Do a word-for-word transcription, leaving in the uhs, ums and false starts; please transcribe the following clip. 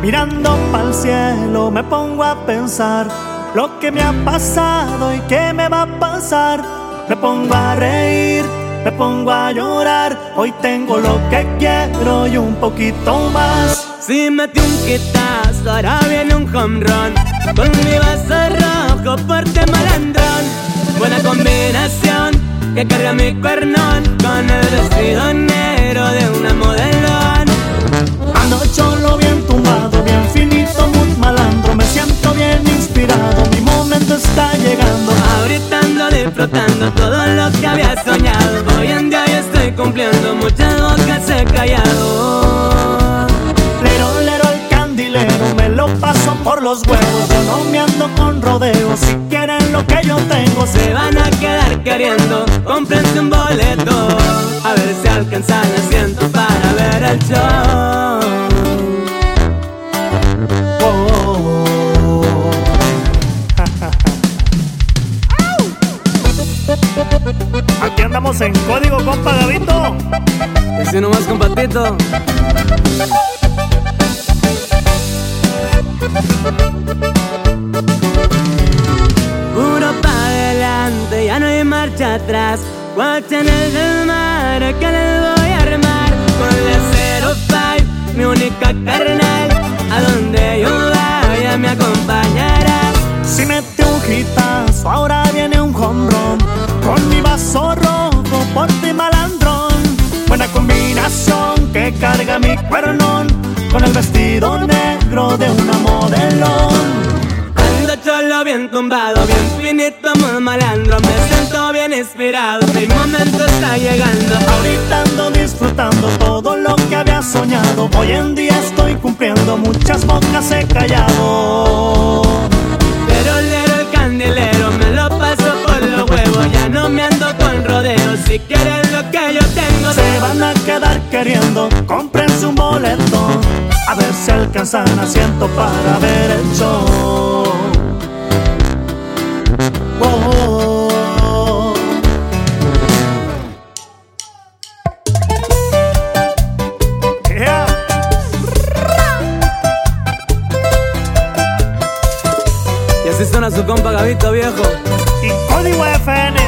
Mirando pa'l cielo me pongo a pensar lo que me ha pasado y qué me va a pasar. Me pongo a reír, me pongo a llorar. Hoy tengo lo que quiero y un poquito más. Si metí un quitazo, ahora viene un home run. Con mi vaso rojo, porte malandrón. Buena combinación que carga mi cuernón, con el vestido negro de una modelón. Ando cholo, bien tumbado, bien finito, muy malandro. Me siento bien inspirado, mi momento está llegando. Ahorita ando disfrutando todo lo que había soñado. Hoy en día yo estoy cumpliendo, muchas bocas he callado. Lero, lero, el candilero, me lo paso por los huevos. Yo no me ando con rodeos, si quieren lo que yo tengo se van a quedar queriendo. Cómprense un boleto, a ver si alcanzan asiento para ver el show. Oh, oh, oh. Aquí andamos en código, compa Gabito. Y si nomás, compatito. Puro pa' adelante, ya no hay marcha atrás. Guachen el del mar, que les voy a armar. Con la cero cinco, mi única carnal. A donde yo vaya me acompañarás. Si mete un hitazo, ahora viene un home run. Con mi vaso rojo, porte malandrón. Buena combinación que carga mi cuernón, con el vestido negro de una modelón. Ando cholo, bien tumbado, bien finito, muy malandro. Me siento bien inspirado, mi momento está llegando. Ahorita ando disfrutando todo lo que había soñado. Hoy en día estoy cumpliendo, muchas bocas he callado. Pero lero, el candilero, me lo paso por los huevos. Ya no me ando con rodeos, si quieren lo que yo tengo. Se van a quedar queriendo, cómprense un boleto, a ver si alcanzan asiento para ver el show. Oh, oh, oh. Yeah. Y así suena su compa Gabito, viejo. Y Código F N.